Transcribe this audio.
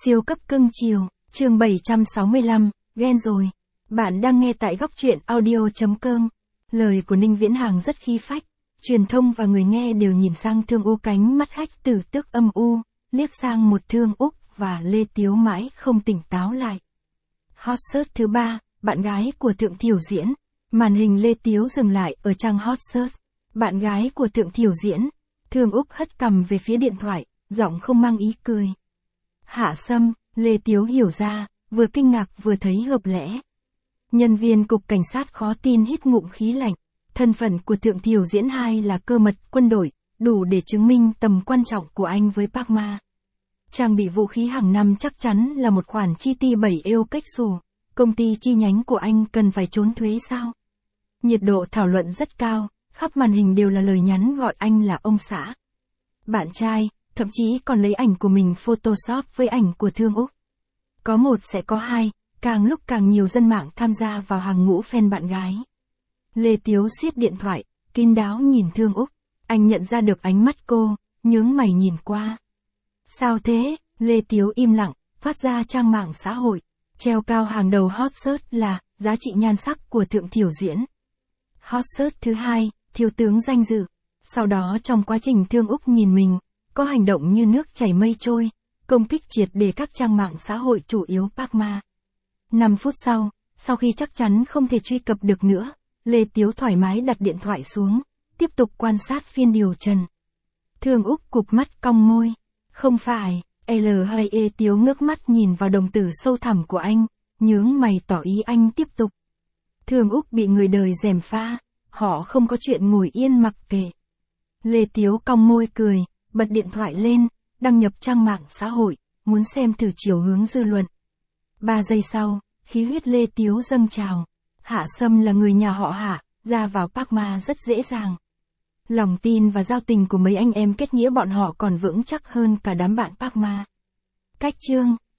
Siêu cấp cưng chiều, chương 765, ghen rồi. Bạn đang nghe tại góc truyện audio.com. Lời của Ninh Viễn Hàng rất khí phách. Truyền thông và người nghe đều nhìn sang Thương U, cánh mắt hách tử tước âm u, liếc sang một Thương Úc và Lê Tiếu mãi không tỉnh táo lại. Hot search thứ 3, bạn gái của Thượng Thiểu Diễn. Màn hình Lê Tiếu dừng lại ở trang hot search. Bạn gái của Thượng Thiểu Diễn. Thương Úc hất cằm về phía điện thoại, giọng không mang ý cười. Hạ Sâm, Lê Tiếu hiểu ra, vừa kinh ngạc vừa thấy hợp lẽ. Nhân viên cục cảnh sát khó tin hít ngụm khí lạnh. Thân phận của Thượng Thiểu Diễn hai là cơ mật quân đội, đủ để chứng minh tầm quan trọng của anh với Park Ma. Trang bị vũ khí hàng năm chắc chắn là một khoản chi ti 7 eo cách xù. Công ty chi nhánh của anh cần phải trốn thuế sao? Nhiệt độ thảo luận rất cao, khắp màn hình đều là lời nhắn gọi anh là ông xã. Bạn trai, thậm chí còn lấy ảnh của mình Photoshop với ảnh của Thương Úc. Có một sẽ có hai, càng lúc càng nhiều dân mạng tham gia vào hàng ngũ fan bạn gái. Lê Tiếu siết điện thoại, kín đáo nhìn Thương Úc. Anh nhận ra được ánh mắt cô, nhướng mày nhìn qua. Sao thế? Lê Tiếu im lặng, phát ra trang mạng xã hội. Treo cao hàng đầu hot search là giá trị nhan sắc của Thượng Thiểu Diễn. Hot search thứ 2, thiếu tướng danh dự. Sau đó trong quá trình Thương Úc nhìn mình, có hành động như nước chảy mây trôi, công kích triệt để các trang mạng xã hội chủ yếu Park Ma. 5 phút sau khi chắc chắn không thể truy cập được nữa, Lê Tiếu thoải mái đặt điện thoại xuống, tiếp tục quan sát phiên điều trần. Thương Úc cụp mắt cong môi. Không phải, L hay E. Tiếu ngước mắt nhìn vào đồng tử sâu thẳm của anh, nhướng mày tỏ ý anh tiếp tục. Thương Úc bị người đời gièm pha, họ không có chuyện ngồi yên mặc kệ. Lê Tiếu cong môi cười, bật điện thoại lên, đăng nhập trang mạng xã hội, muốn xem thử chiều hướng dư luận. 3 giây sau, khí huyết Lê Tiếu dâng trào. Hạ Sâm là người nhà họ Hạ, ra vào Park Ma rất dễ dàng. Lòng tin và giao tình của mấy anh em kết nghĩa bọn họ còn vững chắc hơn cả đám bạn Park Ma. Cách chương